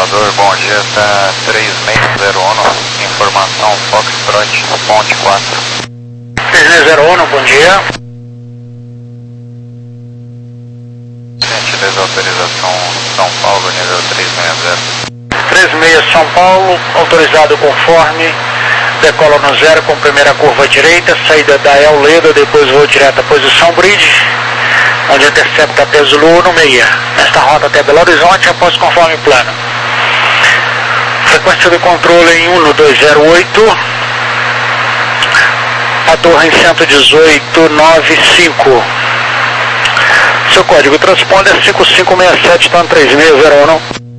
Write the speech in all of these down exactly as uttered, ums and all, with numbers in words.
Salvador, bom dia, tá três seis zero um, informação Foxtrot, ponte quatro. três seis zero um, bom dia. Gentileza, autorização São Paulo, nível três seis zero. três seis São Paulo, autorizado conforme, decola no zero com primeira curva direita, saída da El Leda, depois voo direto à posição bridge, onde intercepta P Zulu no seis, nesta rota até Belo Horizonte, após conforme plano. Frequência do controle em um dois zero oito, a torre em cento e dezoito nove cinco. Seu código transponder é cinco cinco seis sete, tá no três seis zero um.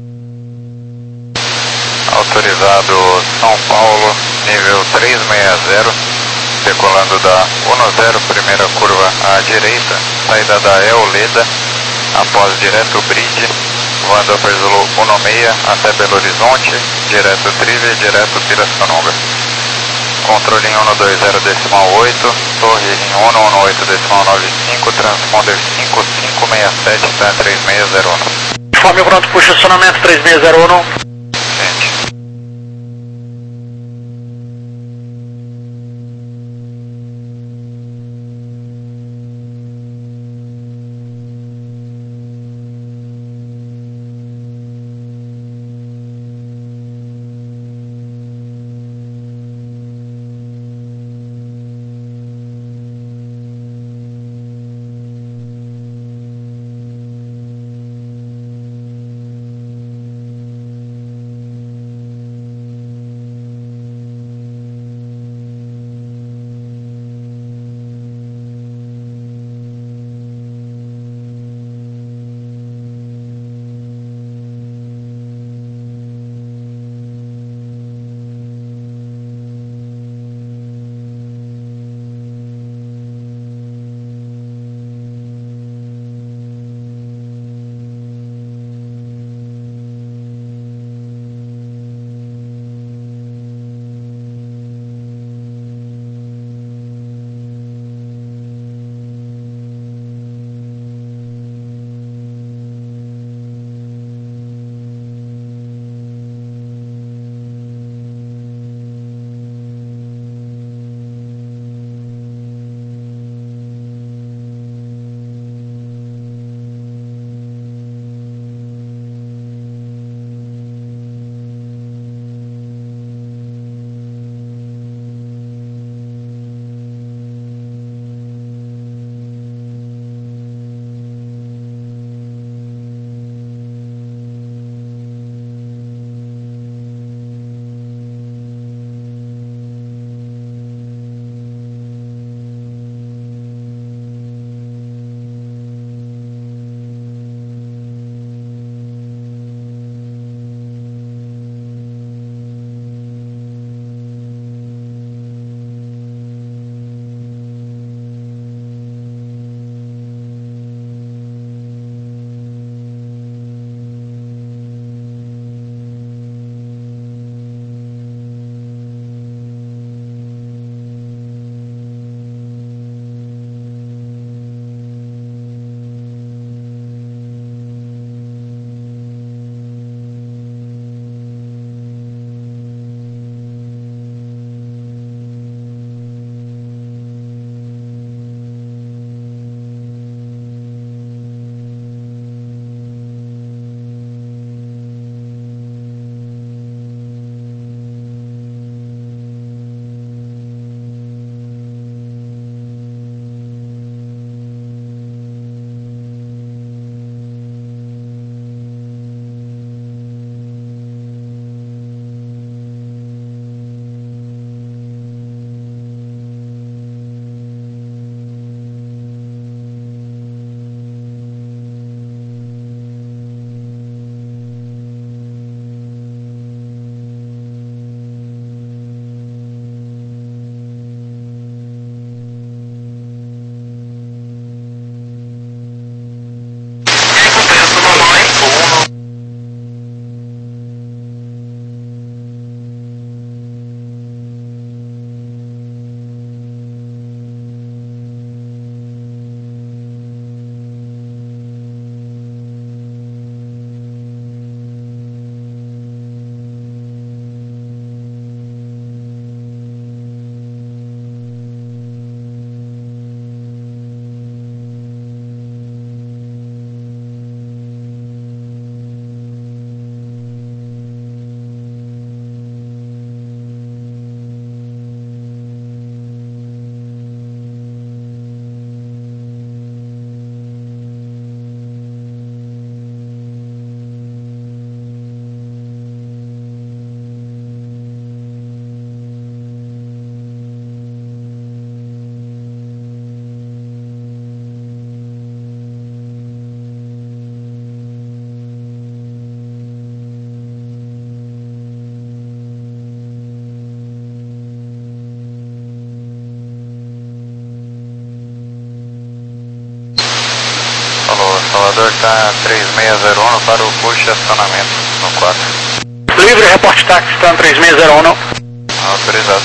Autorizado São Paulo, nível três seis zero, decolando da um zero, primeira curva à direita, saída da El Leda, após direto bridge, voando a Zulu um seis até Belo Horizonte, direto Trive, direto Pirassununga. Controle em um dois zero decimal oito, torre em um um oito decimal nove cinco, transponder cinco cinco seis sete, tá três seis zero um. Informe pronto para o estacionamento três seis zero um. Salvador está três seis zero um para o push acionamento no quatro. Livre, reporte táxi, está três seis zero um. Autorizado.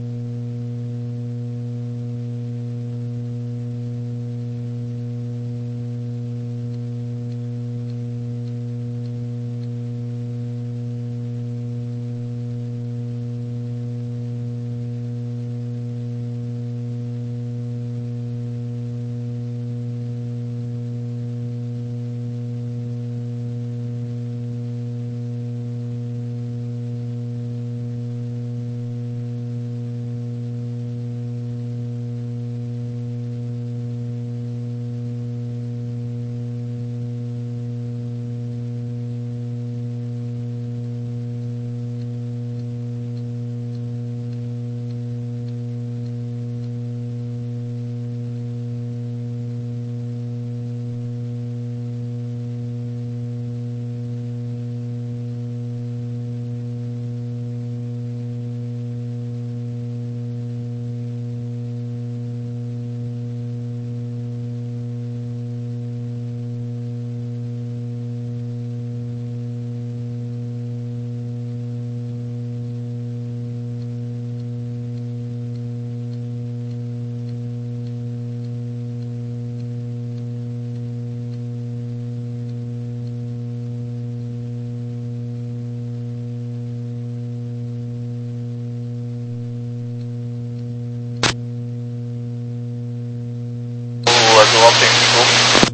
Do Alpine Golf.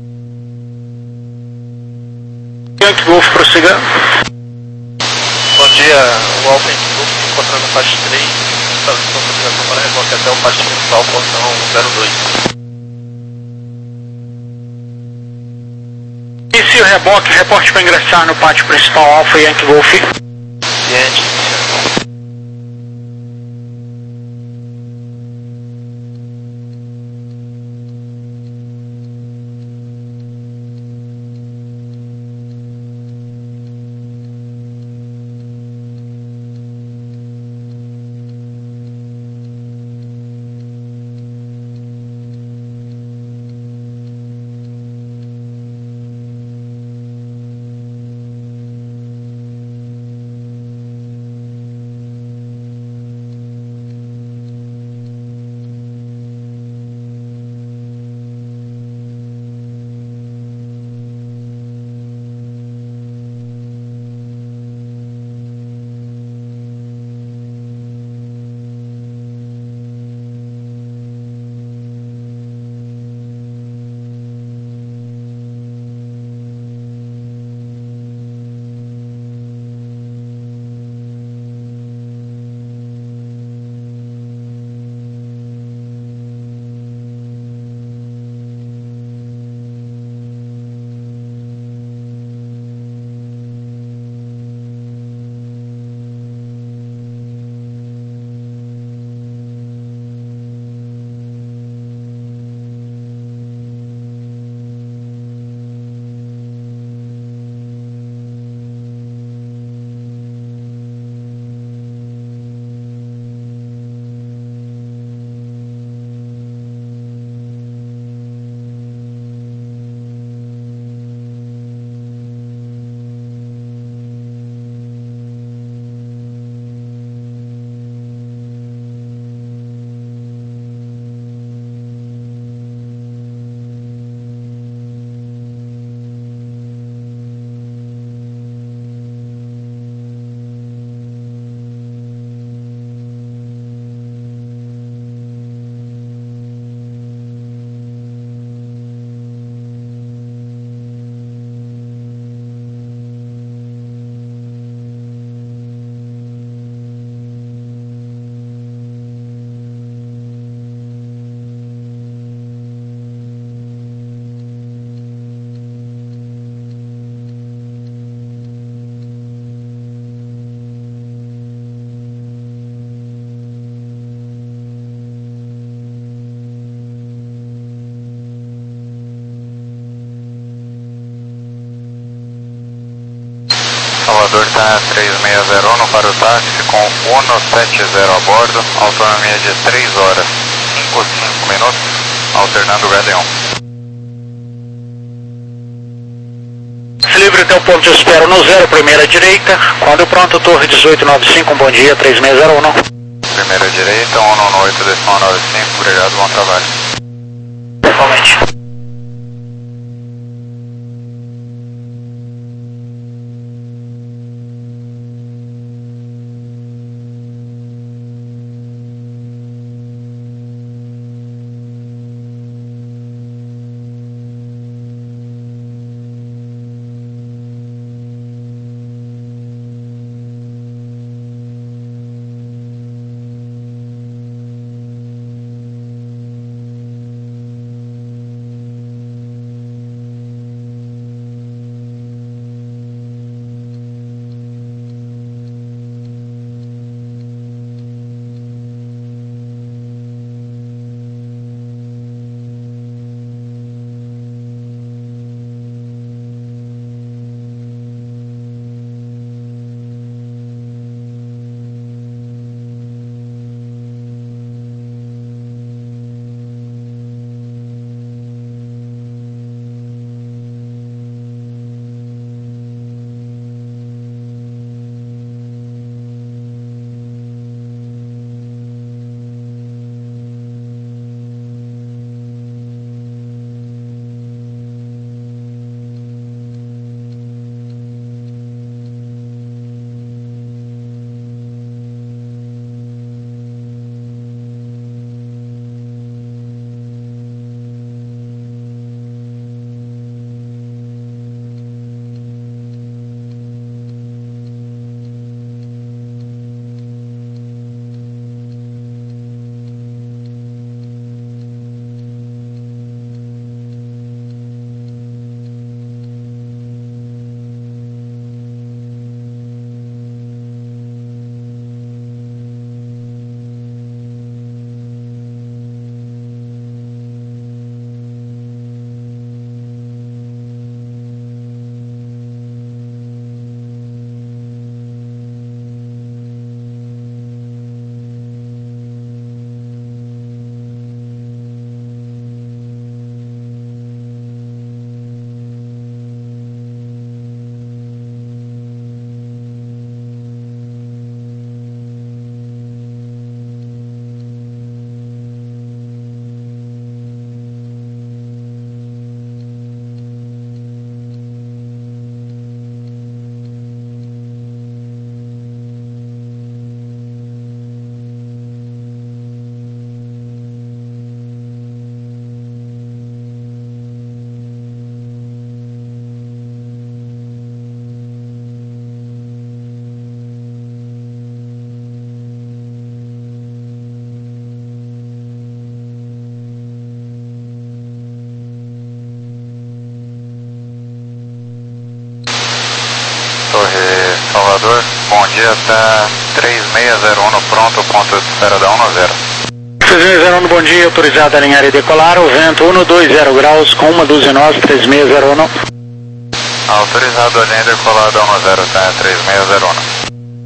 Yankee Golf, prossiga. Bom dia, o Alpine Golf encontrando o Past três, está com autorização para reboque até o Past principal, portão zero dois. Inicie o reboque, reporte para ingressar no pátio principal Alfa Yankee Golf. Ciente. Salvador está três seis zero um para o táxi com Uno setenta a bordo, autonomia de três horas, cinco, cinco minutos, alternando Galeão. livre até o ponto de espera no zero, primeira direita. Quando pronto, torre dezoito nove cinco, um bom dia, três seis zero um. Primeira direita, um um oito, decimal nove cinco, obrigado, bom trabalho. Igualmente. Torre Salvador, bom dia, tá três seis zero um no pronto, ponto de espera da um zero. três seis zero um, bom dia, autorizado a alinhar e decolar, o vento um dois zero graus com uma dúzia nós, três seis zero um. Autorizado a alinhar e decolar da um zero, tá três seis zero um.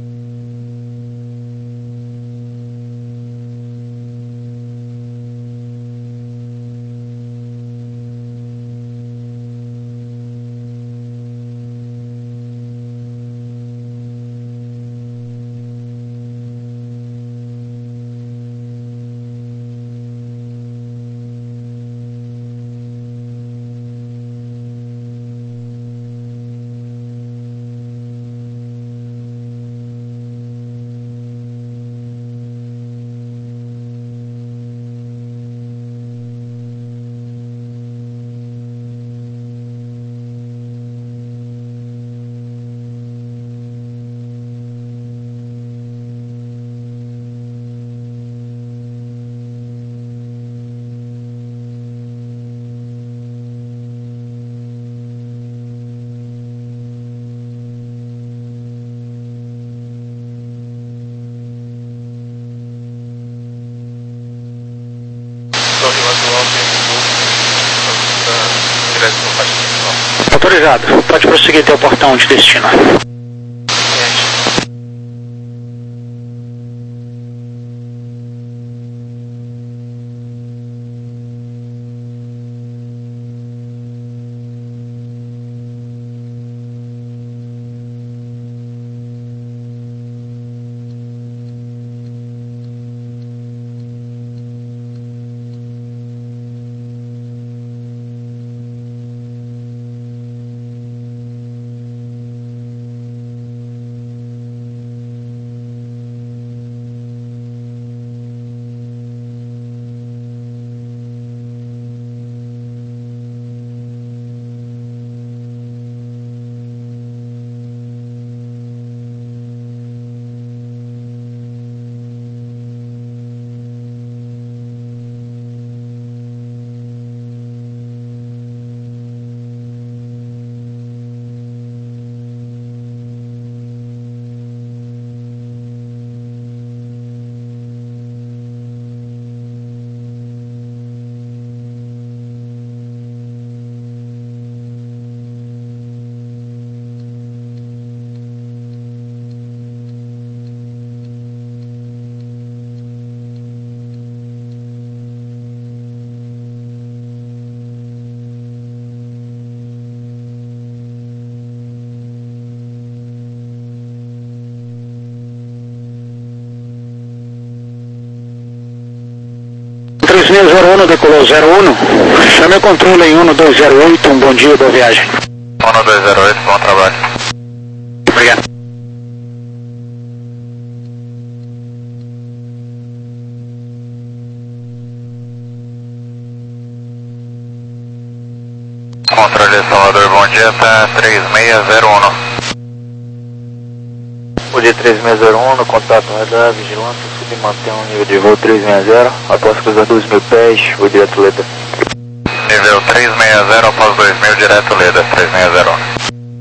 Autorizado, pode prosseguir até o portão de destino. três seis zero um, decolou zero um. Chame o controle em um dois zero oito, um bom dia, boa viagem. um dois zero oito, bom trabalho. Obrigado. Controle Salvador, bom dia, tá três seis zero um. Bom dia, três seis zero um, no contato radar, vigilância, subir e manter um nível de voo três seis zero, após cruzar dois mil pés, vou direto Leda. Nível três seis zero, após dois mil, direto Leda, três seis zero um.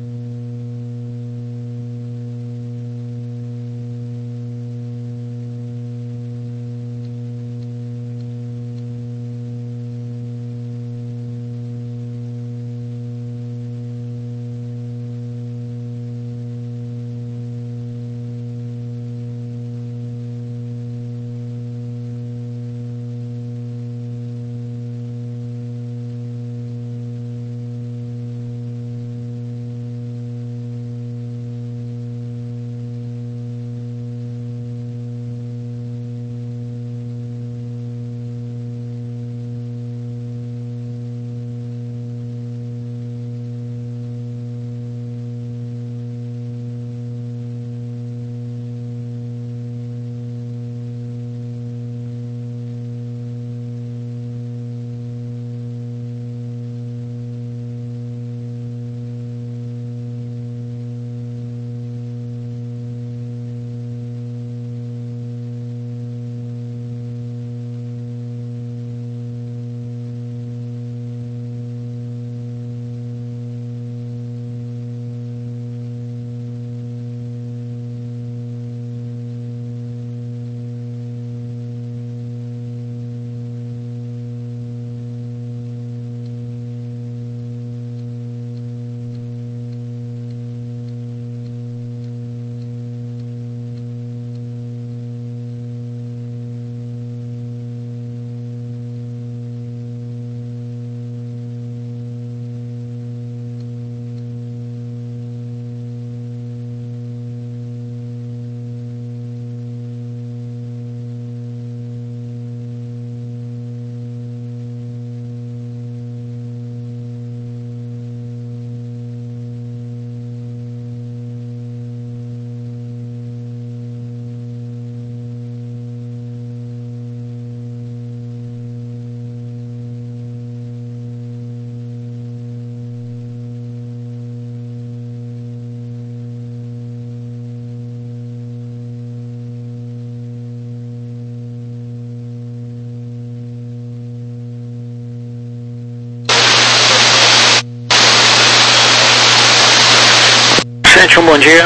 Sente um bom dia.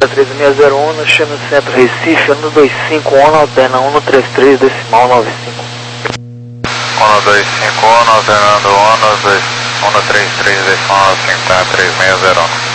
três seis zero um, chama centro Recife, um dois cinco um, alterna um três três, decimal nove cinco. um dois cinco um, alternando um três três, decimal nove cinco, tá, três seis zero um.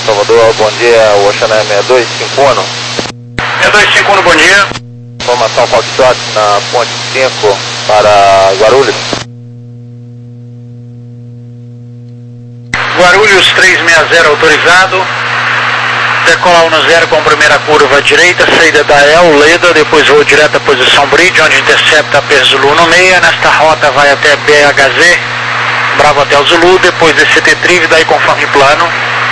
Salvador, bom dia, o Ocean Air seis dois cinco um. seis dois cinco um, bom dia. Informação Foxtrot na ponte cinco para Guarulhos. Guarulhos três seis zero autorizado. Decola um zero com primeira curva à direita, saída da El Leda, depois voo direto à posição Bridge, onde intercepta a P Zulu um seis. Nesta rota vai até B H Z, Bravo Hotel Zulu, depois D C T Triv, daí conforme plano.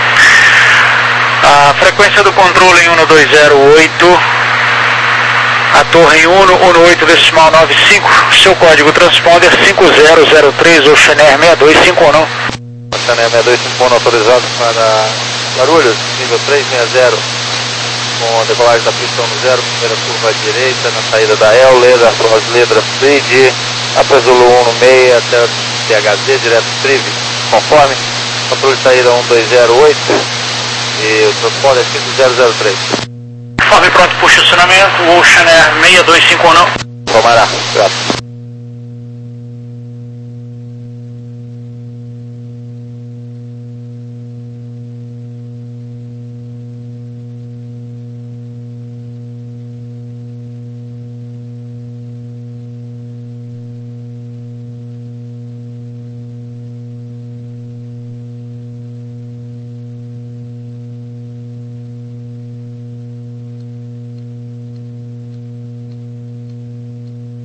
A frequência do controle em um dois zero oito, a torre em um um oito decimal nove cinco, seu código transponder cinco zero zero três, Ocean Air seis dois cinco um. Ocean Air seis dois cinco um autorizado para Guarulhos, nível três seis zero, com a decolagem da pista um zero, primeira curva à direita, na saída da El Leda, para as letras Bridge, a P Zulu um seis até T H Z, direto Triv, conforme, controle de saída um dois zero oito e o transponder é cinco zero zero três. Conforme pronto para o estacionamento, Ocean Air seis dois cinco um.